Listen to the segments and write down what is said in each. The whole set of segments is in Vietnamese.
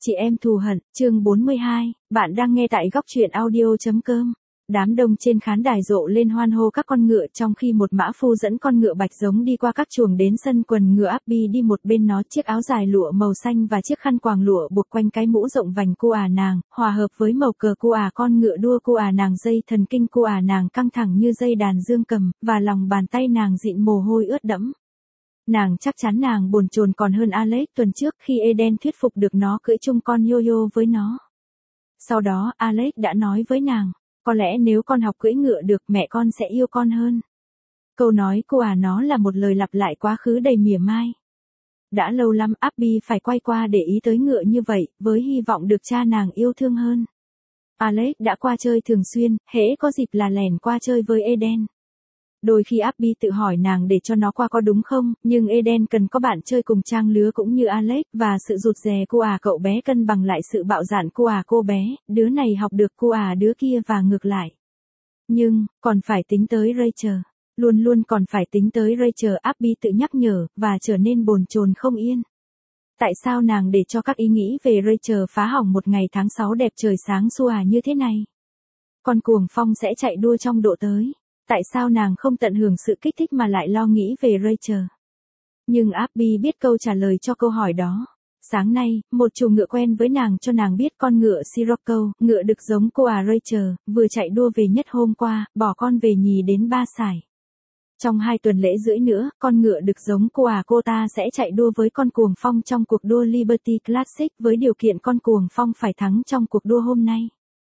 Chị em thù hận, chương 42, bạn đang nghe tại góc truyện audio.com. Đám đông trên khán đài rộ lên hoan hô các con ngựa trong khi một mã phu dẫn con ngựa bạch giống đi qua các chuồng đến sân quần ngựa Abby đi một bên nó chiếc áo dài lụa màu xanh và chiếc khăn quàng lụa buộc quanh cái mũ rộng vành cô nàng, hòa hợp với màu cờ cô con ngựa đua cô nàng dây thần kinh cô nàng căng thẳng như dây đàn dương cầm, và lòng bàn tay nàng dịn mồ hôi ướt đẫm. Nàng chắc chắn nàng bồn chồn còn hơn Alex tuần trước khi Eden thuyết phục được nó cưỡi chung con yo-yo với nó. Sau đó Alex đã nói với nàng, có lẽ nếu con học cưỡi ngựa được mẹ con sẽ yêu con hơn. Câu nói cô nó là một lời lặp lại quá khứ đầy mỉa mai. Đã lâu lắm Abby phải quay qua để ý tới ngựa như vậy, với hy vọng được cha nàng yêu thương hơn. Alex đã qua chơi thường xuyên, hễ có dịp là lẻn qua chơi với Eden. Đôi khi Abby tự hỏi nàng để cho nó qua có đúng không, nhưng Eden cần có bạn chơi cùng trang lứa cũng như Alex, và sự rụt rè cô cậu bé cân bằng lại sự bạo dạn cô bé, đứa này học được cô đứa kia và ngược lại. Nhưng, còn phải tính tới Rachel. Luôn luôn còn phải tính tới Rachel, Abby tự nhắc nhở, và trở nên bồn chồn không yên. Tại sao nàng để cho các ý nghĩ về Rachel phá hỏng một ngày tháng 6 đẹp trời sáng sủa như thế này? Con cuồng phong sẽ chạy đua trong độ tới. Tại sao nàng không tận hưởng sự kích thích mà lại lo nghĩ về Rachel? Nhưng Abby biết câu trả lời cho câu hỏi đó. Sáng nay, một chủ ngựa quen với nàng cho nàng biết con ngựa Sirocco, ngựa đực giống cô Rachel, vừa chạy đua về nhất hôm qua, bỏ con về nhì đến 3 sải. Trong 2 tuần lễ rưỡi nữa, con ngựa đực giống cô ta sẽ chạy đua với con cuồng phong trong cuộc đua Liberty Classic với điều kiện con cuồng phong phải thắng trong cuộc đua hôm nay.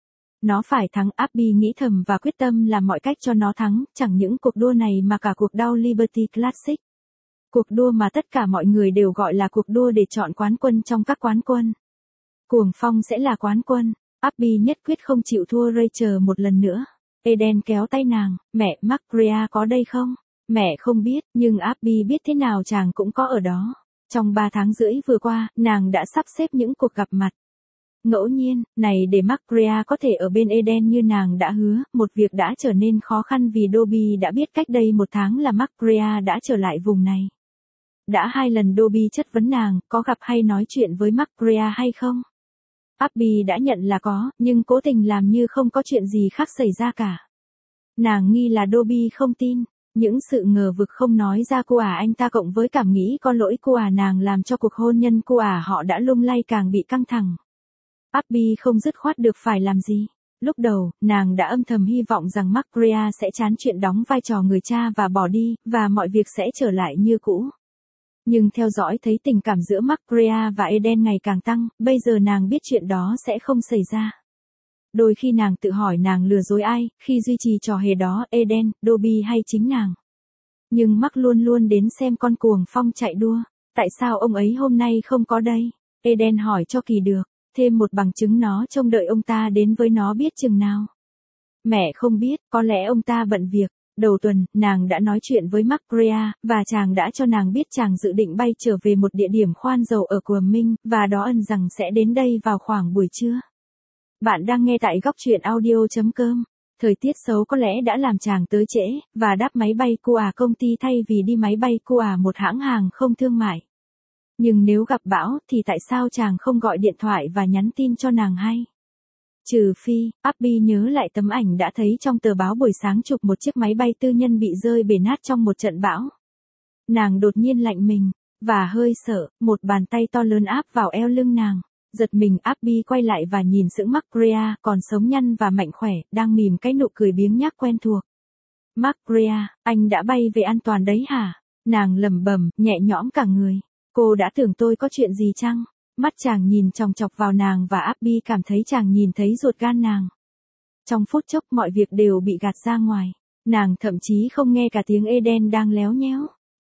Nó phải thắng, Abby nghĩ thầm và quyết tâm làm mọi cách cho nó thắng, chẳng những cuộc đua này mà cả cuộc đua Liberty Classic. Cuộc đua mà tất cả mọi người đều gọi là cuộc đua để chọn quán quân trong các quán quân. Cuồng phong sẽ là quán quân. Abby nhất quyết không chịu thua Rachel một lần nữa. Eden kéo tay nàng, mẹ, Mark có đây không? Mẹ không biết, nhưng Abby biết thế nào chàng cũng có ở đó. Trong 3 tháng rưỡi vừa qua, nàng đã sắp xếp những cuộc gặp mặt. Ngẫu nhiên, này để Mark có thể ở bên Eden như nàng đã hứa, một việc đã trở nên khó khăn vì Dobby đã biết cách đây 1 tháng là Mark đã trở lại vùng này. Đã 2 lần Dobby chất vấn nàng, có gặp hay nói chuyện với Mark hay không? Abby đã nhận là có, nhưng cố tình làm như không có chuyện gì khác xảy ra cả. Nàng nghi là Dobby không tin. Những sự ngờ vực không nói ra anh ta cộng với cảm nghĩ có lỗi nàng làm cho cuộc hôn nhân họ đã lung lay càng bị căng thẳng. Abby không dứt khoát được phải làm gì. Lúc đầu, nàng đã âm thầm hy vọng rằng Mark sẽ chán chuyện đóng vai trò người cha và bỏ đi, và mọi việc sẽ trở lại như cũ. Nhưng theo dõi thấy tình cảm giữa Mark và Eden ngày càng tăng, bây giờ nàng biết chuyện đó sẽ không xảy ra. Đôi khi nàng tự hỏi nàng lừa dối ai, khi duy trì trò hề đó, Eden, Dobby hay chính nàng. Nhưng Mark luôn luôn đến xem con cuồng phong chạy đua. Tại sao ông ấy hôm nay không có đây? Eden hỏi cho kỳ được. Thêm một bằng chứng nó trông đợi ông ta đến với nó biết chừng nào. Mẹ không biết, có lẽ ông ta bận việc. Đầu tuần, nàng đã nói chuyện với Mark và chàng đã cho nàng biết chàng dự định bay trở về một địa điểm khoan dầu ở Cumming, và đó ẩn rằng sẽ đến đây vào khoảng buổi trưa. Bạn đang nghe tại góc truyện audio.com. Thời tiết xấu có lẽ đã làm chàng tới trễ, và đáp máy bay công ty thay vì đi máy bay một hãng hàng không thương mại. Nhưng nếu gặp bão thì tại sao chàng không gọi điện thoại và nhắn tin cho nàng hay? Trừ phi, Abby nhớ lại tấm ảnh đã thấy trong tờ báo buổi sáng chụp một chiếc máy bay tư nhân bị rơi bể nát trong một trận bão. Nàng đột nhiên lạnh mình, và hơi sợ, một bàn tay to lớn áp vào eo lưng nàng. Giật mình Abby quay lại và nhìn sững Mark còn sống nhăn và mạnh khỏe, đang mỉm cái nụ cười biếng nhác quen thuộc. Mark anh đã bay về an toàn đấy hả? Nàng lẩm bẩm, nhẹ nhõm cả người. Cô đã tưởng tôi có chuyện gì chăng? Mắt chàng nhìn chòng chọc vào nàng và Abby cảm thấy chàng nhìn thấy ruột gan nàng. Trong phút chốc mọi việc đều bị gạt ra ngoài. Nàng thậm chí không nghe cả tiếng Eden đang léo nhéo.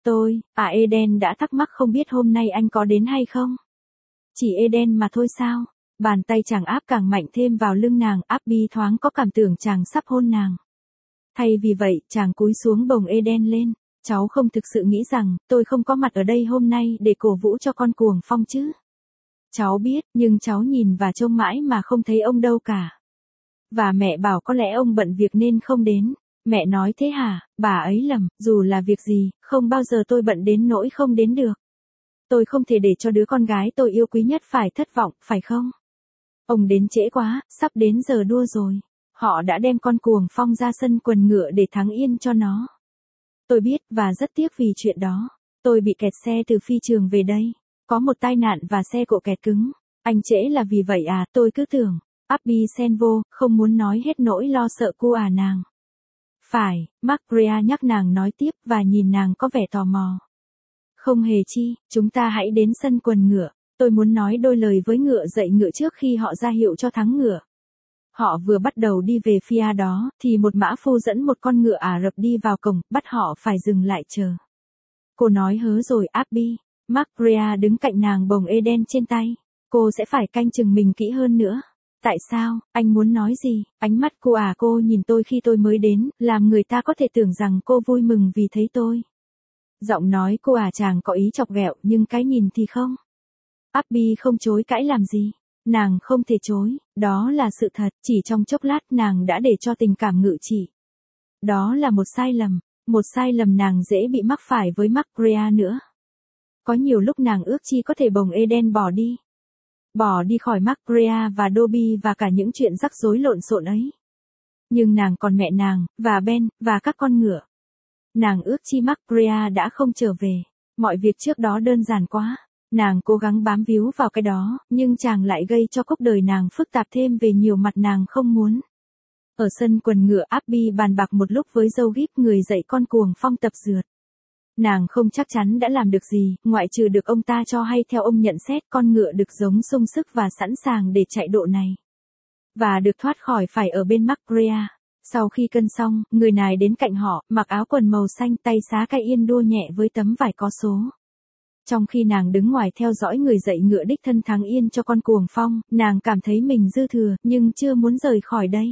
Eden đã thắc mắc không biết hôm nay anh có đến hay không? Chỉ Eden mà thôi sao? Bàn tay chàng áp càng mạnh thêm vào lưng nàng, Abby thoáng có cảm tưởng chàng sắp hôn nàng. Thay vì vậy, chàng cúi xuống bồng Eden lên. Cháu không thực sự nghĩ rằng, tôi không có mặt ở đây hôm nay để cổ vũ cho con cuồng phong chứ. Cháu biết, nhưng cháu nhìn và trông mãi mà không thấy ông đâu cả. Và mẹ bảo có lẽ ông bận việc nên không đến. Mẹ nói thế hả? Bà ấy lầm, dù là việc gì, không bao giờ tôi bận đến nỗi không đến được. Tôi không thể để cho đứa con gái tôi yêu quý nhất phải thất vọng, phải không? Ông đến trễ quá, sắp đến giờ đua rồi. Họ đã đem con Cuồng Phong ra sân quần ngựa để thắng yên cho nó. Tôi biết và rất tiếc vì chuyện đó. Tôi bị kẹt xe từ phi trường về đây. Có một tai nạn và xe cộ kẹt cứng. Anh trễ là vì vậy à, tôi cứ tưởng. Abby xen vô, không muốn nói hết nỗi lo sợ cô à nàng. Phải, Mark nhắc nàng nói tiếp và nhìn nàng có vẻ tò mò. Không hề chi, chúng ta hãy đến sân quần ngựa. Tôi muốn nói đôi lời với ngựa dậy ngựa trước khi họ ra hiệu cho thắng ngựa. Họ vừa bắt đầu đi về phía đó, thì một mã phu dẫn một con ngựa Ả Rập đi vào cổng, bắt họ phải dừng lại chờ. Cô nói hớ rồi Abby. Mark đứng cạnh nàng bồng Eden trên tay. Cô sẽ phải canh chừng mình kỹ hơn nữa. Tại sao, anh muốn nói gì? Ánh mắt cô nhìn tôi khi tôi mới đến, làm người ta có thể tưởng rằng cô vui mừng vì thấy tôi. Giọng nói chàng có ý chọc ghẹo nhưng cái nhìn thì không. Abby không chối cãi làm gì. Nàng không thể chối, đó là sự thật, chỉ trong chốc lát nàng đã để cho tình cảm ngự trị. Đó là một sai lầm nàng dễ bị mắc phải với Mark nữa. Có nhiều lúc nàng ước chi có thể bồng Eden bỏ đi khỏi Mark và Dobby và cả những chuyện rắc rối lộn xộn ấy. Nhưng nàng còn mẹ nàng, và Ben, và các con ngựa. Nàng ước chi Mark đã không trở về, mọi việc trước đó đơn giản quá. Nàng cố gắng bám víu vào cái đó, nhưng chàng lại gây cho cuộc đời nàng phức tạp thêm về nhiều mặt nàng không muốn. Ở sân quần ngựa Abby bàn bạc một lúc với Joe Gibb người dạy con Cuồng Phong tập rượt. Nàng không chắc chắn đã làm được gì, ngoại trừ được ông ta cho hay theo ông nhận xét con ngựa được giống sung sức và sẵn sàng để chạy độ này. Và được thoát khỏi phải ở bên Mark. Sau khi cân xong, người này đến cạnh họ, mặc áo quần màu xanh tay xá cây yên đua nhẹ với tấm vải có số. Trong khi nàng đứng ngoài theo dõi người dạy ngựa đích thân thắng yên cho con Cuồng Phong, nàng cảm thấy mình dư thừa, nhưng chưa muốn rời khỏi đây.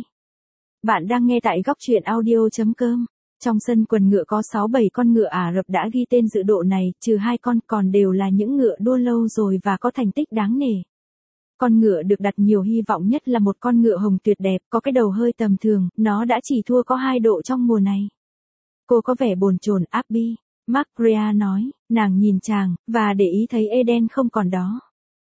Bạn đang nghe tại góc truyện audio.com. Trong sân quần ngựa có 6-7 con ngựa Ả Rập đã ghi tên dự độ này, trừ 2 con còn đều là những ngựa đua lâu rồi và có thành tích đáng nể. Con ngựa được đặt nhiều hy vọng nhất là một con ngựa hồng tuyệt đẹp, có cái đầu hơi tầm thường, nó đã chỉ thua có 2 độ trong mùa này. Cô có vẻ bồn chồn Abby. Mark nói, nàng nhìn chàng, và để ý thấy Eden không còn đó.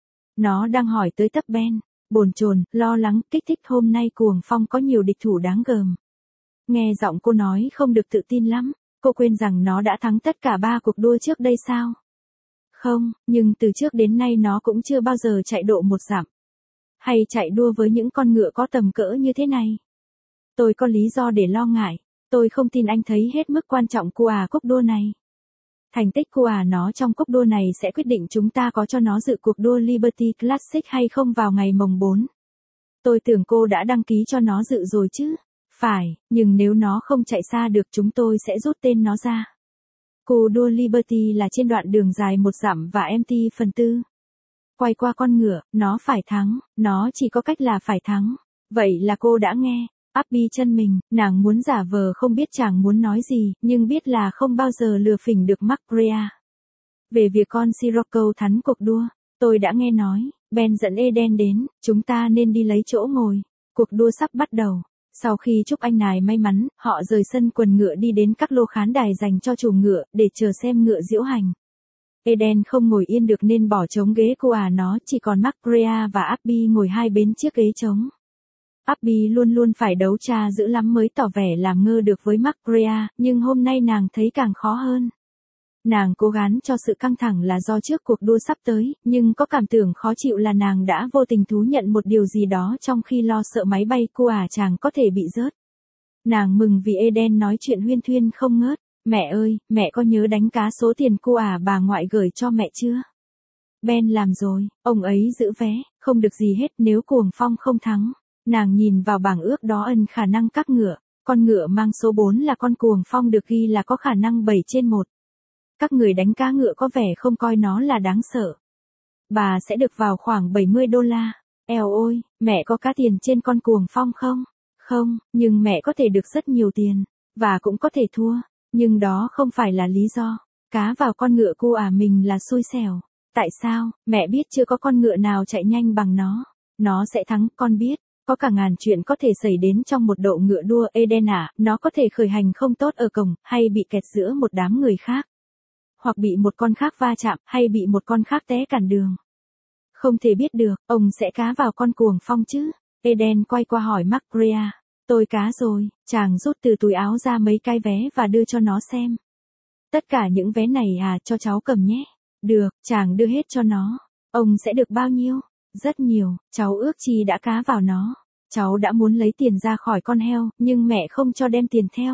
Nó đang hỏi tới tấp Ben, bồn chồn, lo lắng, kích thích hôm nay Cuồng Phong có nhiều địch thủ đáng gờm. Nghe giọng cô nói không được tự tin lắm, cô quên rằng nó đã thắng tất cả 3 cuộc đua trước đây sao? Không, nhưng từ trước đến nay nó cũng chưa bao giờ chạy độ 1 dặm. Hay chạy đua với những con ngựa có tầm cỡ như thế này. Tôi có lý do để lo ngại, tôi không tin anh thấy hết mức quan trọng của cuộc đua này. Thành tích của nó trong cuộc đua này sẽ quyết định chúng ta có cho nó dự cuộc đua Liberty Classic hay không vào ngày mồng 4. Tôi tưởng cô đã đăng ký cho nó dự rồi chứ. Phải, nhưng nếu nó không chạy xa được chúng tôi sẽ rút tên nó ra. Cuộc đua Liberty là trên đoạn đường dài 1 dặm và empty phần 4. Quay qua con ngựa, nó phải thắng, nó chỉ có cách là phải thắng. Vậy là cô đã nghe. Abby chân mình, nàng muốn giả vờ không biết chàng muốn nói gì, nhưng biết là không bao giờ lừa phỉnh được Mark. Về việc con Sirocco thắng cuộc đua, tôi đã nghe nói, Ben dẫn Eden đến, chúng ta nên đi lấy chỗ ngồi. Cuộc đua sắp bắt đầu. Sau khi chúc anh này may mắn, họ rời sân quần ngựa đi đến các lô khán đài dành cho chủ ngựa, để chờ xem ngựa diễu hành. Eden không ngồi yên được nên bỏ trống ghế của nó, chỉ còn Mark và Abby ngồi hai bên chiếc ghế trống. Abby luôn luôn phải đấu tra dữ lắm mới tỏ vẻ làm ngơ được với Mark, nhưng hôm nay nàng thấy càng khó hơn. Nàng cố gắng cho sự căng thẳng là do trước cuộc đua sắp tới, nhưng có cảm tưởng khó chịu là nàng đã vô tình thú nhận một điều gì đó trong khi lo sợ máy bay của chàng có thể bị rớt. Nàng mừng vì Eden nói chuyện huyên thuyên không ngớt. Mẹ ơi, mẹ có nhớ đánh cá số tiền của bà ngoại gửi cho mẹ chưa? Ben làm rồi, ông ấy giữ vé, không được gì hết nếu Cuồng Phong không thắng. Nàng nhìn vào bảng ước đó ân khả năng các ngựa. Con ngựa mang số 4 là con Cuồng Phong được ghi là có khả năng 7/1. Các người đánh cá ngựa có vẻ không coi nó là đáng sợ. Bà sẽ được vào khoảng $70. Eo ôi, mẹ có cá tiền trên con Cuồng Phong không? Không, nhưng mẹ có thể được rất nhiều tiền. Và cũng có thể thua. Nhưng đó không phải là lý do. Cá vào con ngựa của mình là xui xẻo. Tại sao? Mẹ biết chưa có con ngựa nào chạy nhanh bằng nó. Nó sẽ thắng, con biết. Có cả ngàn chuyện có thể xảy đến trong một đội ngựa đua. Eden nó có thể khởi hành không tốt ở cổng, hay bị kẹt giữa một đám người khác. hoặc bị một con khác va chạm, hay bị một con khác té cản đường. Không thể biết được, ông sẽ cá vào con cuồng phong chứ? Eden quay qua hỏi Macrea. Tôi cá rồi, chàng rút từ túi áo ra mấy cái vé và đưa cho nó xem. Tất cả những vé này à, cho cháu cầm nhé. Được, chàng đưa hết cho nó. Ông sẽ được bao nhiêu? Rất nhiều, cháu ước chi đã cá vào nó. Cháu đã muốn lấy tiền ra khỏi con heo, nhưng mẹ không cho đem tiền theo.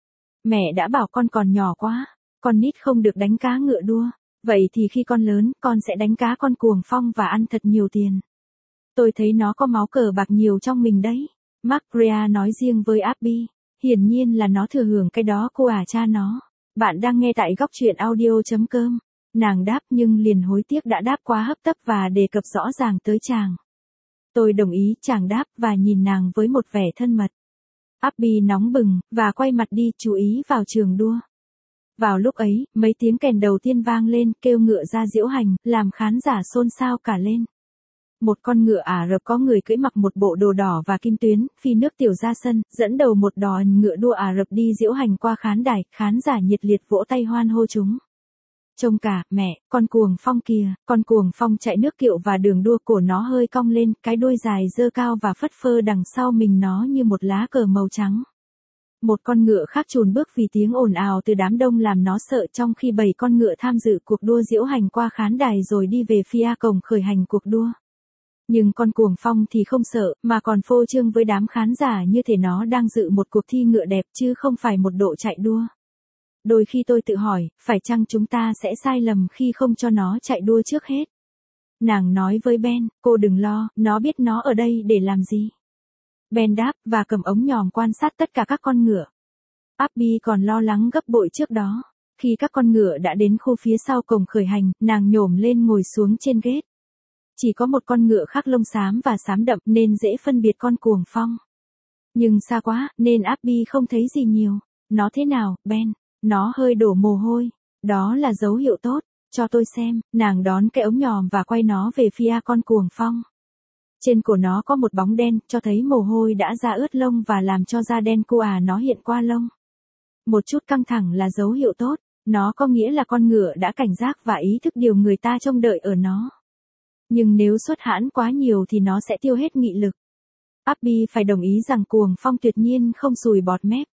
Mẹ đã bảo con còn nhỏ quá, con nít không được đánh cá ngựa đua. Vậy thì khi con lớn, con sẽ đánh cá con cuồng phong và ăn thật nhiều tiền. Tôi thấy nó có máu cờ bạc nhiều trong mình đấy. Macrea nói riêng với Abby. Hiển nhiên là nó thừa hưởng cái đó cô cha nó. Bạn đang nghe tại góc truyện audio.com. Nàng đáp nhưng liền hối tiếc đã đáp quá hấp tấp và đề cập rõ ràng tới chàng. Tôi đồng ý, chàng đáp và nhìn nàng với một vẻ thân mật. Abby nóng bừng, và quay mặt đi chú ý vào trường đua. Vào lúc ấy, mấy tiếng kèn đầu tiên vang lên, kêu ngựa ra diễu hành, làm khán giả xôn xao cả lên. Một con ngựa Ả Rập có người cưỡi mặc một bộ đồ đỏ và kim tuyến, phi nước tiểu ra sân, dẫn đầu một đoàn ngựa đua Ả Rập đi diễu hành qua khán đài, khán giả nhiệt liệt vỗ tay hoan hô chúng. Trông cả, mẹ, con cuồng phong kìa, con cuồng phong chạy nước kiệu và đường đua cổ nó hơi cong lên, cái đuôi dài dơ cao và phất phơ đằng sau mình nó như một lá cờ màu trắng. Một con ngựa khác chùn bước vì tiếng ồn ào từ đám đông làm nó sợ, trong khi 7 con ngựa tham dự cuộc đua diễu hành qua khán đài rồi đi về phía cổng khởi hành cuộc đua. Nhưng con cuồng phong thì không sợ, mà còn phô trương với đám khán giả như thể nó đang dự một cuộc thi ngựa đẹp chứ không phải một độ chạy đua. Đôi khi tôi tự hỏi, phải chăng chúng ta sẽ sai lầm khi không cho nó chạy đua trước hết? Nàng nói với Ben, cô đừng lo, nó biết nó ở đây để làm gì. Ben đáp, và cầm ống nhòm quan sát tất cả các con ngựa. Abby còn lo lắng gấp bội trước đó. Khi các con ngựa đã đến khu phía sau cổng khởi hành, nàng nhổm lên ngồi xuống trên ghế. Chỉ có một con ngựa khác lông xám và xám đậm nên dễ phân biệt con cuồng phong. Nhưng xa quá, nên Abby không thấy gì nhiều. Nó thế nào, Ben? Nó hơi đổ mồ hôi. Đó là dấu hiệu tốt. Cho tôi xem. Nàng đón cái ống nhòm và quay nó về phía con cuồng phong. Trên cổ nó có một bóng đen, cho thấy mồ hôi đã ra ướt lông và làm cho da đen của nó hiện qua lông. Một chút căng thẳng là dấu hiệu tốt. Nó có nghĩa là con ngựa đã cảnh giác và ý thức điều người ta trông đợi ở nó. Nhưng nếu xuất hãn quá nhiều thì nó sẽ tiêu hết nghị lực. Abby phải đồng ý rằng cuồng phong tuyệt nhiên không sùi bọt mép.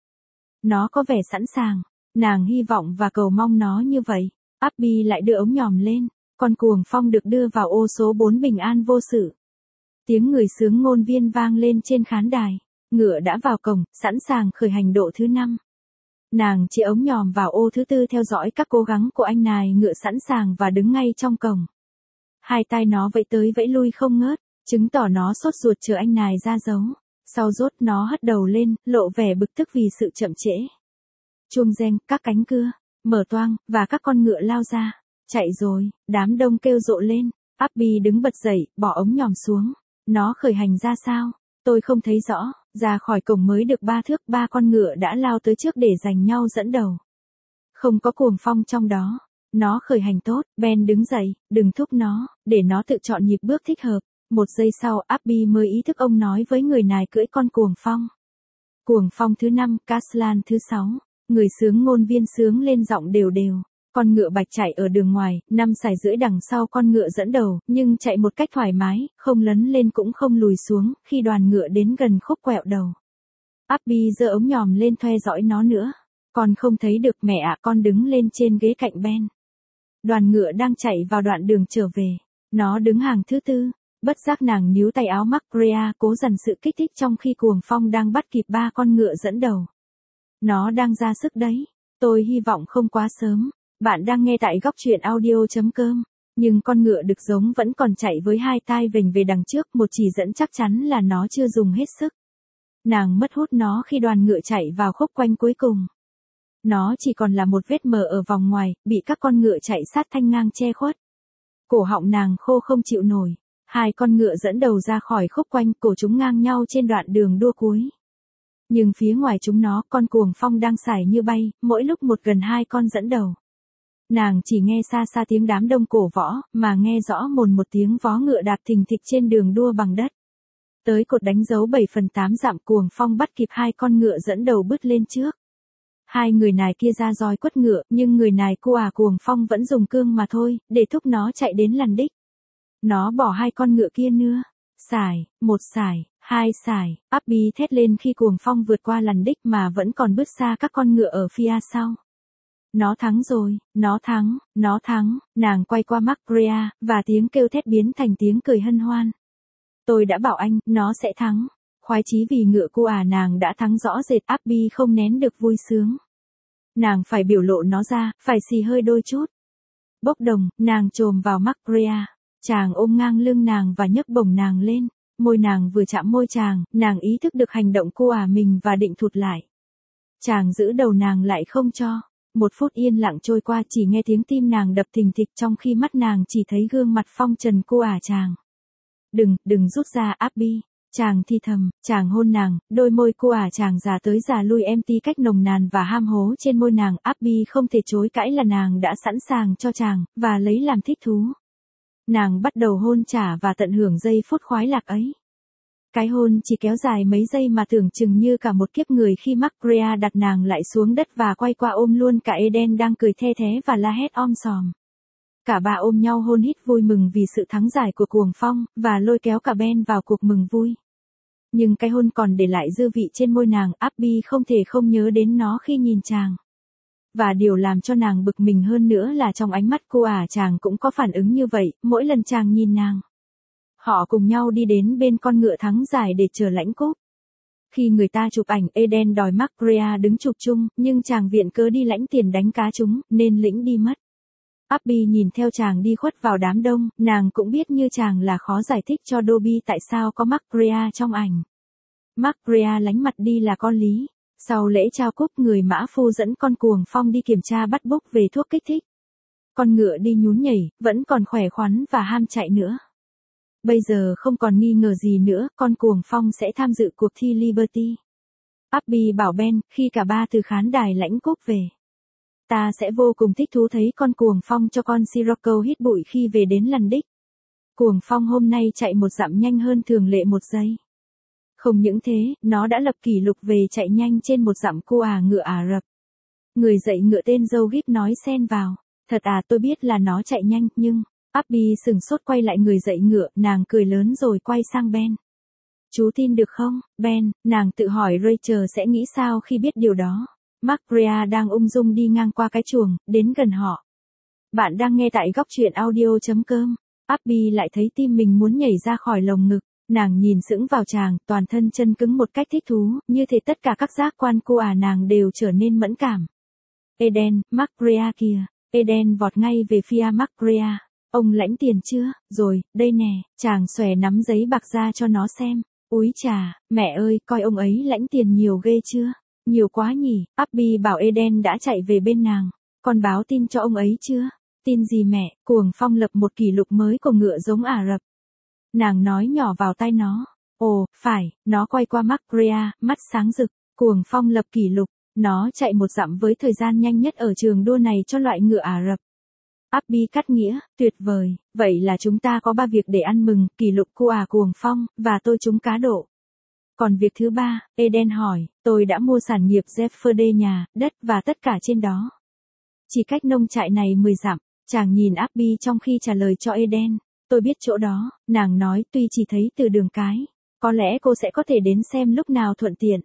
Nó có vẻ sẵn sàng. Nàng hy vọng và cầu mong nó như vậy. Abby lại đưa ống nhòm lên. Con cuồng phong được đưa vào ô số 4 bình an vô sự. Tiếng người sướng ngôn viên vang lên trên khán đài. Ngựa đã vào cổng, sẵn sàng khởi hành độ thứ 5. Nàng chỉ ống nhòm vào ô thứ 4 theo dõi các cố gắng của anh nài ngựa sẵn sàng và đứng ngay trong cổng. Hai tay nó vẫy tới vẫy lui không ngớt, chứng tỏ nó sốt ruột chờ anh nài ra dấu. Sau rốt nó hất đầu lên, lộ vẻ bực tức vì sự chậm trễ. Chuông reng, các cánh cưa mở toang, và các con ngựa lao ra. Chạy rồi, đám đông kêu rộ lên. Abby đứng bật dậy, bỏ ống nhòm xuống. Nó khởi hành ra sao? Tôi không thấy rõ. Ra khỏi cổng mới được 3 thước, 3 con ngựa đã lao tới trước để giành nhau dẫn đầu. Không có cuồng phong trong đó. Nó khởi hành tốt. Ben đứng dậy, đừng thúc nó, để nó tự chọn nhịp bước thích hợp. Một giây sau, Abby mới ý thức ông nói với người nài cưỡi con cuồng phong. Cuồng phong thứ 5, Caslan thứ 6. Người sướng ngôn viên sướng lên giọng đều đều. Con ngựa bạch chạy ở đường ngoài, 5 sải rưỡi đằng sau con ngựa dẫn đầu, nhưng chạy một cách thoải mái, không lấn lên cũng không lùi xuống, khi đoàn ngựa đến gần khúc quẹo đầu. Abby giơ ống nhòm lên theo dõi nó nữa. Con không thấy được mẹ ạ, con đứng lên trên ghế cạnh Ben. Đoàn ngựa đang chạy vào đoạn đường trở về. Nó đứng hàng thứ 4. Bất giác nàng níu tay áo Macrea cố dằn sự kích thích trong khi cuồng phong đang bắt kịp 3 con ngựa dẫn đầu. Nó đang ra sức đấy. Tôi hy vọng không quá sớm. Bạn đang nghe tại góc truyện audio.com. Nhưng con ngựa đực giống vẫn còn chạy với hai tai vểnh về đằng trước, một chỉ dẫn chắc chắn là nó chưa dùng hết sức. Nàng mất hút nó khi đoàn ngựa chạy vào khúc quanh cuối cùng. Nó chỉ còn là một vết mờ ở vòng ngoài, bị các con ngựa chạy sát thanh ngang che khuất. Cổ họng nàng khô không chịu nổi. Hai con ngựa dẫn đầu ra khỏi khúc quanh, cổ chúng ngang nhau trên đoạn đường đua cuối. Nhưng phía ngoài chúng nó, con cuồng phong đang sải như bay, mỗi lúc một gần 2 con dẫn đầu. Nàng chỉ nghe xa xa tiếng đám đông cổ võ, mà nghe rõ một tiếng vó ngựa đạp thình thịch trên đường đua bằng đất. Tới cột đánh dấu 7/8 dặm, cuồng phong bắt kịp 2 con ngựa dẫn đầu bứt lên trước. Hai người này kia ra roi quất ngựa, nhưng người này cuồng phong vẫn dùng cương mà thôi, để thúc nó chạy đến làn đích. Nó bỏ hai con ngựa kia nữa. Một sải, hai sải, Abby thét lên khi cuồng phong vượt qua làn đích mà vẫn còn bứt xa các con ngựa ở phía sau. Nó thắng rồi, nó thắng, nàng quay qua Macrea, và tiếng kêu thét biến thành tiếng cười hân hoan. Tôi đã bảo anh, nó sẽ thắng. Khoái chí vì ngựa nàng đã thắng rõ rệt, Abby không nén được vui sướng. Nàng phải biểu lộ nó ra, phải xì hơi đôi chút. Bốc đồng, nàng chồm vào Macrea. Chàng ôm ngang lưng nàng và nhấc bổng nàng lên. Môi nàng vừa chạm môi chàng, nàng ý thức được hành động mình và định thụt lại. Chàng giữ đầu nàng lại không cho. 1 phút yên lặng trôi qua, chỉ nghe tiếng tim nàng đập thình thịch trong khi mắt nàng chỉ thấy gương mặt phong trần chàng. Đừng rút ra Abby. Chàng thì thầm, chàng hôn nàng, đôi môi chàng già tới già lui empty cách nồng nàn và ham hố trên môi nàng. Abby không thể chối cãi là nàng đã sẵn sàng cho chàng, và lấy làm thích thú. Nàng bắt đầu hôn trả và tận hưởng giây phút khoái lạc ấy. Cái hôn chỉ kéo dài mấy giây mà tưởng chừng như cả một kiếp người khi Macrea đặt nàng lại xuống đất và quay qua ôm luôn cả Eden đang cười the thé và la hét om sòm. Cả ba ôm nhau hôn hít vui mừng vì sự thắng giải của cuồng phong, và lôi kéo cả Ben vào cuộc mừng vui. Nhưng cái hôn còn để lại dư vị trên môi nàng, Abby không thể không nhớ đến nó khi nhìn chàng. Và điều làm cho nàng bực mình hơn nữa là trong ánh mắt chàng cũng có phản ứng như vậy, mỗi lần chàng nhìn nàng. Họ cùng nhau đi đến bên con ngựa thắng giải để chờ lãnh cúp. Khi người ta chụp ảnh, Eden đòi Macrea đứng chụp chung, nhưng chàng viện cớ đi lãnh tiền đánh cá chúng, nên lĩnh đi mất. Abby nhìn theo chàng đi khuất vào đám đông, nàng cũng biết như chàng là khó giải thích cho Dobby tại sao có Macrea trong ảnh. Macrea lánh mặt đi là có lý. Sau lễ trao cúp, người mã phu dẫn con cuồng phong đi kiểm tra bắt búc về thuốc kích thích. Con ngựa đi nhún nhảy, vẫn còn khỏe khoắn và ham chạy nữa. Bây giờ không còn nghi ngờ gì nữa, con cuồng phong sẽ tham dự cuộc thi Liberty. Abby bảo Ben, khi cả ba từ khán đài lãnh cúp về. Ta sẽ vô cùng thích thú thấy con cuồng phong cho con Sirocco hít bụi khi về đến làn đích. Cuồng phong hôm nay chạy 1 dặm nhanh hơn thường lệ 1 giây. Không những thế, nó đã lập kỷ lục về chạy nhanh trên 1 dặm ngựa Ả Rập. Người dạy ngựa tên Joe Gibb nói xen vào. Thật tôi biết là nó chạy nhanh, nhưng... Abby sừng sốt quay lại người dạy ngựa, nàng cười lớn rồi quay sang Ben. Chú tin được không, Ben? Nàng tự hỏi Rachel sẽ nghĩ sao khi biết điều đó. Macrea đang ung dung đi ngang qua cái chuồng, đến gần họ. Bạn đang nghe tại góc truyện audio.com. Abby lại thấy tim mình muốn nhảy ra khỏi lồng ngực. Nàng nhìn sững vào chàng, toàn thân chân cứng một cách thích thú, như thể tất cả các giác quan nàng đều trở nên mẫn cảm. Eden, Macrea kìa. Eden vọt ngay về phía Macrea. Ông lãnh tiền chưa? Rồi, đây nè, chàng xòe nắm giấy bạc ra cho nó xem. Úi chà, mẹ ơi, coi ông ấy lãnh tiền nhiều ghê chưa? Nhiều quá nhỉ, Abby bảo Eden đã chạy về bên nàng. Con báo tin cho ông ấy chưa? Tin gì mẹ, cuồng phong lập một kỷ lục mới của ngựa giống Ả Rập. Nàng nói nhỏ vào tai nó. Ồ, phải, nó quay qua Macrea, mắt sáng rực. Cuồng phong lập kỷ lục, nó chạy 1 dặm với thời gian nhanh nhất ở trường đua này cho loại ngựa Ả Rập. Abby cắt nghĩa, tuyệt vời, vậy là chúng ta có 3 việc để ăn mừng, kỷ lục cuồng phong, và tôi trúng cá độ. Còn việc thứ 3, Eden hỏi, tôi đã mua sản nghiệp Jefferde nhà, đất và tất cả trên đó. Chỉ cách nông trại này 10 dặm, chàng nhìn Abby trong khi trả lời cho Eden. Tôi biết chỗ đó, nàng nói tuy chỉ thấy từ đường cái. Có lẽ cô sẽ có thể đến xem lúc nào thuận tiện.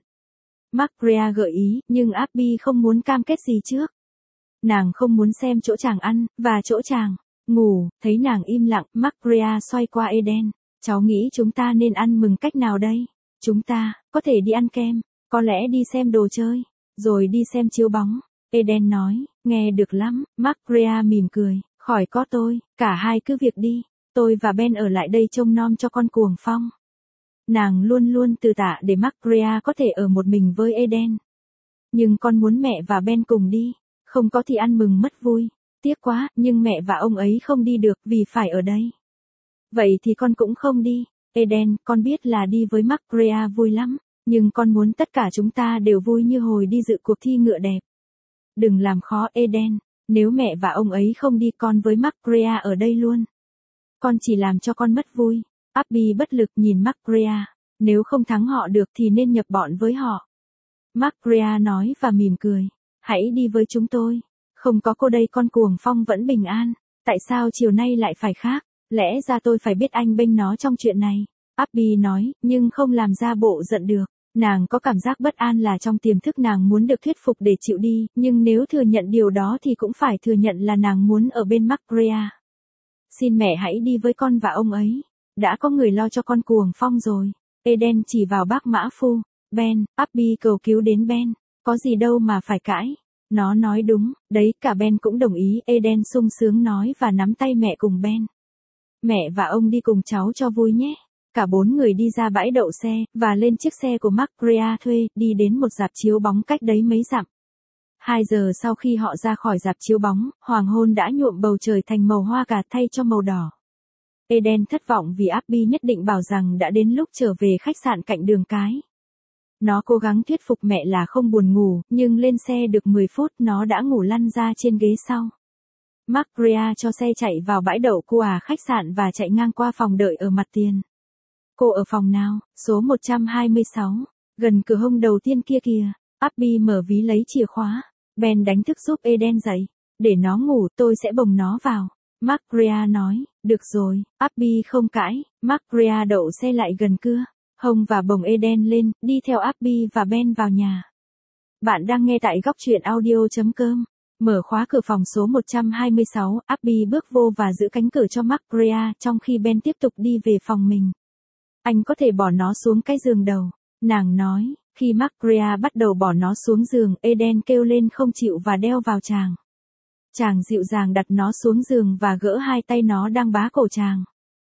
Macrea gợi ý, nhưng Abby không muốn cam kết gì trước. Nàng không muốn xem chỗ chàng ăn, và chỗ chàng ngủ. Thấy nàng im lặng, Macrea xoay qua Eden. Cháu nghĩ chúng ta nên ăn mừng cách nào đây? Chúng ta, có thể đi ăn kem, có lẽ đi xem đồ chơi, rồi đi xem chiếu bóng. Eden nói, nghe được lắm. Macrea mỉm cười, khỏi có tôi, cả hai cứ việc đi. Tôi và Ben ở lại đây trông nom cho con cuồng phong. Nàng luôn luôn từ tạ để Macrea có thể ở một mình với Eden. Nhưng con muốn mẹ và Ben cùng đi. Không có thì ăn mừng mất vui. Tiếc quá, nhưng mẹ và ông ấy không đi được vì phải ở đây. Vậy thì con cũng không đi. Eden, con biết là đi với Macrea vui lắm. Nhưng con muốn tất cả chúng ta đều vui như hồi đi dự cuộc thi ngựa đẹp. Đừng làm khó Eden. Nếu mẹ và ông ấy không đi, con với Macrea ở đây luôn. Con chỉ làm cho con mất vui. Abby bất lực nhìn Macrea. Nếu không thắng họ được thì nên nhập bọn với họ. Macrea nói và mỉm cười. Hãy đi với chúng tôi. Không có cô đây con Cuồng Phong vẫn bình an. Tại sao chiều nay lại phải khác? Lẽ ra tôi phải biết anh bênh nó trong chuyện này. Abby nói, nhưng không làm ra bộ giận được. Nàng có cảm giác bất an là trong tiềm thức nàng muốn được thuyết phục để chịu đi, nhưng nếu thừa nhận điều đó thì cũng phải thừa nhận là nàng muốn ở bên McGregor. Xin mẹ hãy đi với con và ông ấy. Đã có người lo cho con Cuồng Phong rồi. Eden chỉ vào bác mã phu. Ben, Abby cầu cứu đến Ben. Có gì đâu mà phải cãi. Nó nói đúng, đấy cả Ben cũng đồng ý. Eden sung sướng nói và nắm tay mẹ cùng Ben. Mẹ và ông đi cùng cháu cho vui nhé. Cả 4 người đi ra bãi đậu xe, và lên chiếc xe của McGregor thuê, đi đến một rạp chiếu bóng cách đấy mấy dặm. 2 giờ sau khi họ ra khỏi rạp chiếu bóng, hoàng hôn đã nhuộm bầu trời thành màu hoa cà thay cho màu đỏ. Eden thất vọng vì Abby nhất định bảo rằng đã đến lúc trở về khách sạn cạnh đường cái. Nó cố gắng thuyết phục mẹ là không buồn ngủ, nhưng lên xe được 10 phút nó đã ngủ lăn ra trên ghế sau. McGregor cho xe chạy vào bãi đậu của khách sạn và chạy ngang qua phòng đợi ở mặt tiền. Cô ở phòng nào? Số 126. Gần cửa hông đầu tiên kia kìa. Abby mở ví lấy chìa khóa. Ben đánh thức giúp Eden dậy. Để nó ngủ, tôi sẽ bồng nó vào. McGregor nói, được rồi. Abby không cãi. McGregor đậu xe lại gần cưa hông và bồng Eden lên, đi theo Abby và Ben vào nhà. Bạn đang nghe tại góc truyện audio.com. Mở khóa cửa phòng số 126, Abby bước vô và giữ cánh cửa cho McGregor trong khi Ben tiếp tục đi về phòng mình. Anh có thể bỏ nó xuống cái giường đầu. Nàng nói, khi McGregor bắt đầu bỏ nó xuống giường, Eden kêu lên không chịu và đeo vào chàng. Chàng dịu dàng đặt nó xuống giường và gỡ hai tay nó đang bá cổ chàng.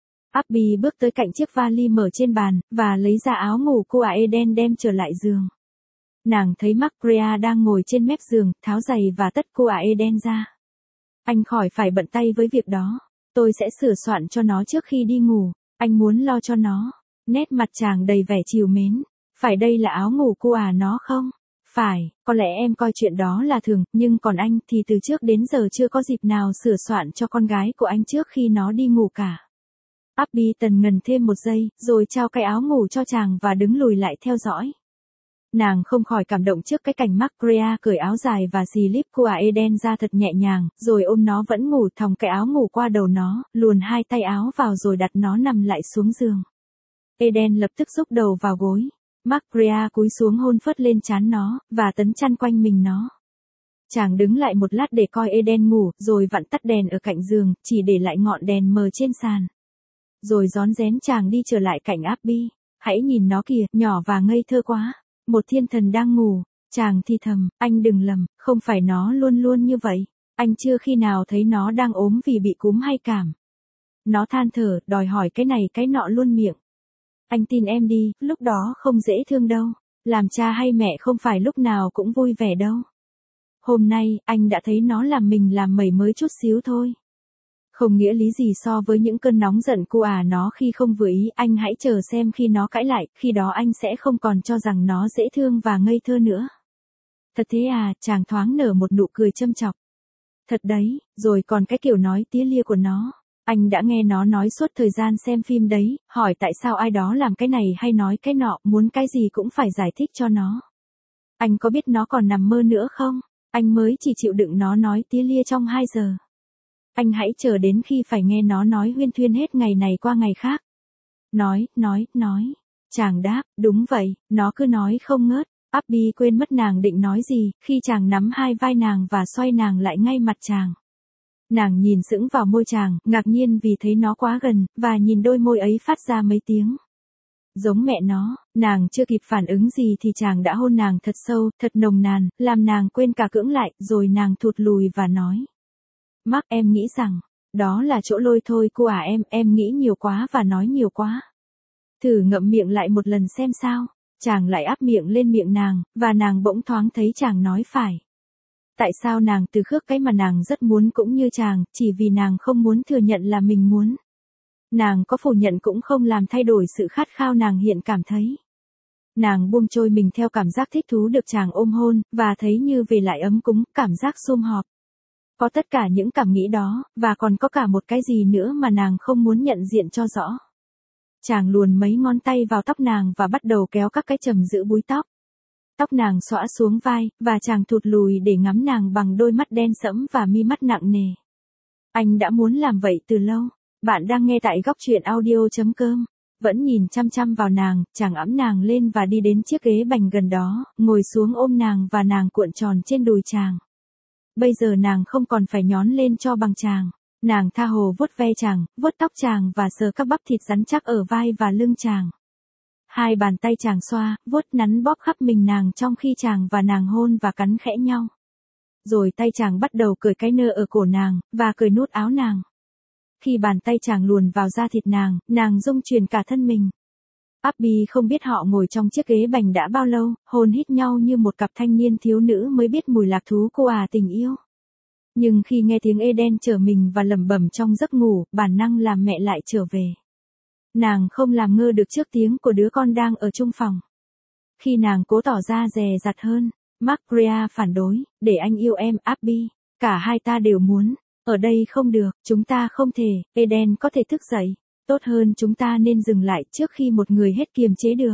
Abby bước tới cạnh chiếc vali mở trên bàn, và lấy ra áo ngủ của Eden đem trở lại giường. Nàng thấy McGregor đang ngồi trên mép giường, tháo giày và tất của Eden ra. Anh khỏi phải bận tay với việc đó. Tôi sẽ sửa soạn cho nó trước khi đi ngủ. Anh muốn lo cho nó. Nét mặt chàng đầy vẻ trìu mến. Phải đây là áo ngủ của nó không? Phải, có lẽ em coi chuyện đó là thường, nhưng còn anh thì từ trước đến giờ chưa có dịp nào sửa soạn cho con gái của anh trước khi nó đi ngủ cả. Abby tần ngần thêm một giây, rồi trao cái áo ngủ cho chàng và đứng lùi lại theo dõi. Nàng không khỏi cảm động trước cái cảnh McGregor cởi áo dài và xì líp của Eden ra thật nhẹ nhàng, rồi ôm nó vẫn ngủ thòng cái áo ngủ qua đầu nó, luồn hai tay áo vào rồi đặt nó nằm lại xuống giường. Eden lập tức rúc đầu vào gối. McGregor cúi xuống hôn phớt lên trán nó, và tấn chăn quanh mình nó. Chàng đứng lại một lát để coi Eden ngủ, rồi vặn tắt đèn ở cạnh giường, chỉ để lại ngọn đèn mờ trên sàn. Rồi rón rén chàng đi trở lại cạnh Abby. Hãy nhìn nó kìa, nhỏ và ngây thơ quá. Một thiên thần đang ngủ. Chàng thì thầm, anh đừng lầm, không phải nó luôn luôn như vậy. Anh chưa khi nào thấy nó đang ốm vì bị cúm hay cảm. Nó than thở, đòi hỏi cái này cái nọ luôn miệng. Anh tin em đi, lúc đó không dễ thương đâu. Làm cha hay mẹ không phải lúc nào cũng vui vẻ đâu. Hôm nay, anh đã thấy nó làm mình làm mẩy mới chút xíu thôi. Không nghĩa lý gì so với những cơn nóng giận của nó khi không vừa ý, anh hãy chờ xem khi nó cãi lại, khi đó anh sẽ không còn cho rằng nó dễ thương và ngây thơ nữa. Thật thế à, chàng thoáng nở một nụ cười châm chọc. Thật đấy, rồi còn cái kiểu nói tía lia của nó. Anh đã nghe nó nói suốt thời gian xem phim đấy, hỏi tại sao ai đó làm cái này hay nói cái nọ, muốn cái gì cũng phải giải thích cho nó. Anh có biết nó còn nằm mơ nữa không? Anh mới chỉ chịu đựng nó nói tía lia trong 2 giờ. Anh hãy chờ đến khi phải nghe nó nói huyên thuyên hết ngày này qua ngày khác. Nói. Chàng đáp, đúng vậy, nó cứ nói không ngớt. Abby quên mất nàng định nói gì, khi chàng nắm hai vai nàng và xoay nàng lại ngay mặt chàng. Nàng nhìn sững vào môi chàng, ngạc nhiên vì thấy nó quá gần, và nhìn đôi môi ấy phát ra mấy tiếng. Giống mẹ nó, nàng chưa kịp phản ứng gì thì chàng đã hôn nàng thật sâu, thật nồng nàn, làm nàng quên cả cưỡng lại, rồi nàng thụt lùi và nói. Mark, em nghĩ rằng, đó là chỗ lôi thôi của em nghĩ nhiều quá và nói nhiều quá. Thử ngậm miệng lại một lần xem sao. Chàng lại áp miệng lên miệng nàng, và nàng bỗng thoáng thấy chàng nói phải. Tại sao nàng từ khước cái mà nàng rất muốn cũng như chàng, chỉ vì nàng không muốn thừa nhận là mình muốn. Nàng có phủ nhận cũng không làm thay đổi sự khát khao nàng hiện cảm thấy. Nàng buông trôi mình theo cảm giác thích thú được chàng ôm hôn, và thấy như về lại ấm cúng, cảm giác sum họp. Có tất cả những cảm nghĩ đó, và còn có cả một cái gì nữa mà nàng không muốn nhận diện cho rõ. Chàng luồn mấy ngón tay vào tóc nàng và bắt đầu kéo các cái chầm giữ búi tóc. Tóc nàng xõa xuống vai, và chàng thụt lùi để ngắm nàng bằng đôi mắt đen sẫm và mi mắt nặng nề. Anh đã muốn làm vậy từ lâu. Bạn đang nghe tại góc truyện audio.com. Vẫn nhìn chăm chăm vào nàng, chàng ẵm nàng lên và đi đến chiếc ghế bành gần đó, ngồi xuống ôm nàng và nàng cuộn tròn trên đùi chàng. Bây giờ nàng không còn phải nhón lên cho bằng chàng. Nàng tha hồ vuốt ve chàng, vuốt tóc chàng và sờ các bắp thịt rắn chắc ở vai và lưng chàng. Hai bàn tay chàng xoa, vuốt nắn bóp khắp mình nàng trong khi chàng và nàng hôn và cắn khẽ nhau. Rồi tay chàng bắt đầu cởi cái nơ ở cổ nàng, và cởi nút áo nàng. Khi bàn tay chàng luồn vào da thịt nàng rung chuyển cả thân mình. Abby không biết họ ngồi trong chiếc ghế bành đã bao lâu, hôn hít nhau như một cặp thanh niên thiếu nữ mới biết mùi lạc thú cô tình yêu. Nhưng khi nghe tiếng Eden chở mình và lẩm bẩm trong giấc ngủ, bản năng làm mẹ lại trở về. Nàng không làm ngơ được trước tiếng của đứa con đang ở chung phòng. Khi nàng cố tỏ ra dè dặt hơn, Margaret phản đối, để anh yêu em, Abby. Cả hai ta đều muốn. Ở đây không được, chúng ta không thể, Eden có thể thức dậy. Tốt hơn chúng ta nên dừng lại trước khi một người hết kiềm chế được.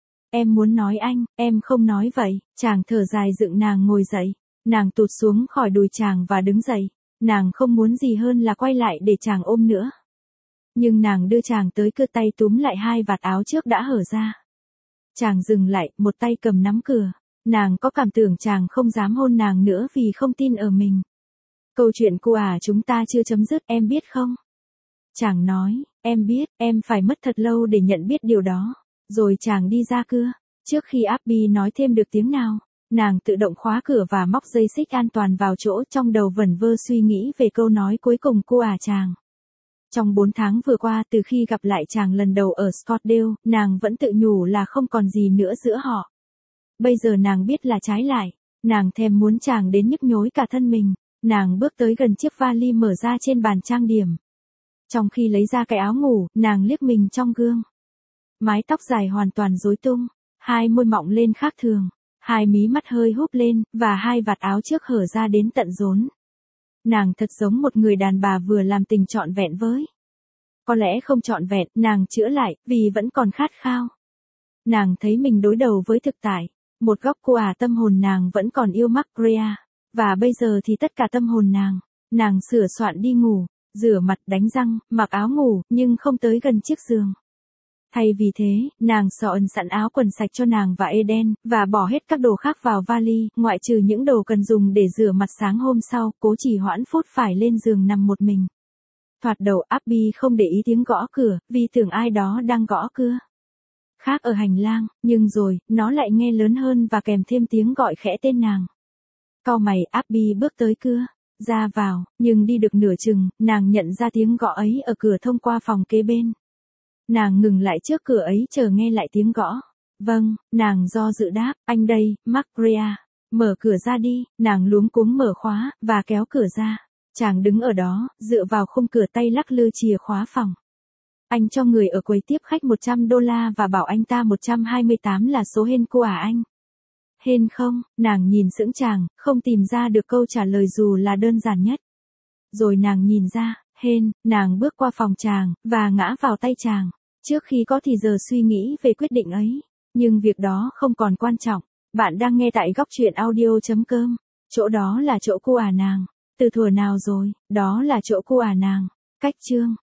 Em muốn nói anh, em không nói vậy. Chàng thở dài dựng nàng ngồi dậy. Nàng tụt xuống khỏi đùi chàng và đứng dậy. Nàng không muốn gì hơn là quay lại để chàng ôm nữa. Nhưng nàng đưa chàng tới cửa, tay túm lại hai vạt áo trước đã hở ra. Chàng dừng lại, một tay cầm nắm cửa. Nàng có cảm tưởng chàng không dám hôn nàng nữa vì không tin ở mình. Câu chuyện của chúng ta chưa chấm dứt, em biết không? Chàng nói, em biết, em phải mất thật lâu để nhận biết điều đó. Rồi chàng đi ra cửa. Trước khi Abby nói thêm được tiếng nào, nàng tự động khóa cửa và móc dây xích an toàn vào chỗ, trong đầu vẩn vơ suy nghĩ về câu nói cuối cùng của chàng. Trong 4 tháng vừa qua, từ khi gặp lại chàng lần đầu ở Scottsdale, nàng vẫn tự nhủ là không còn gì nữa giữa họ. Bây giờ nàng biết là trái lại. Nàng thèm muốn chàng đến nhức nhối cả thân mình. Nàng bước tới gần chiếc vali mở ra trên bàn trang điểm. Trong khi lấy ra cái áo ngủ, nàng liếc mình trong gương. Mái tóc dài hoàn toàn rối tung, hai môi mọng lên khác thường, hai mí mắt hơi húp lên, và hai vạt áo trước hở ra đến tận rốn. Nàng thật giống một người đàn bà vừa làm tình trọn vẹn với. Có lẽ không trọn vẹn, nàng chữa lại, vì vẫn còn khát khao. Nàng thấy mình đối đầu với thực tại. Một góc của tâm hồn nàng vẫn còn yêu Margaret. Và bây giờ thì tất cả tâm hồn nàng sửa soạn đi ngủ, rửa mặt, đánh răng, mặc áo ngủ, nhưng không tới gần chiếc giường. Thay vì thế, nàng soạn sẵn áo quần sạch cho nàng và Eden, và bỏ hết các đồ khác vào vali, ngoại trừ những đồ cần dùng để rửa mặt sáng hôm sau, cố chỉ hoãn phút phải lên giường nằm một mình. Thoạt đầu Abby không để ý tiếng gõ cửa, vì tưởng ai đó đang gõ cửa. Khác ở hành lang, nhưng rồi, nó lại nghe lớn hơn và kèm thêm tiếng gọi khẽ tên nàng. Cau mày, Abby bước tới cửa, ra vào, nhưng đi được nửa chừng, nàng nhận ra tiếng gõ ấy ở cửa thông qua phòng kế bên. Nàng ngừng lại trước cửa ấy chờ nghe lại tiếng gõ. Vâng, nàng do dự đáp, anh đây, Margaret. Mở cửa ra đi, nàng luống cuống mở khóa, và kéo cửa ra. Chàng đứng ở đó, dựa vào khung cửa, tay lắc lư chìa khóa phòng. Anh cho người ở quầy tiếp khách $100 và bảo anh ta 128 là số hên của anh. Hên không, nàng nhìn sững chàng, không tìm ra được câu trả lời dù là đơn giản nhất. Rồi nàng nhìn ra, hên, nàng bước qua phòng chàng, và ngã vào tay chàng. Trước khi có thì giờ suy nghĩ về quyết định ấy. Nhưng việc đó không còn quan trọng. Bạn đang nghe tại góc truyện audio.com. Chỗ đó là chỗ của nàng. Từ thuở nào rồi, đó là chỗ của nàng. Cách chương.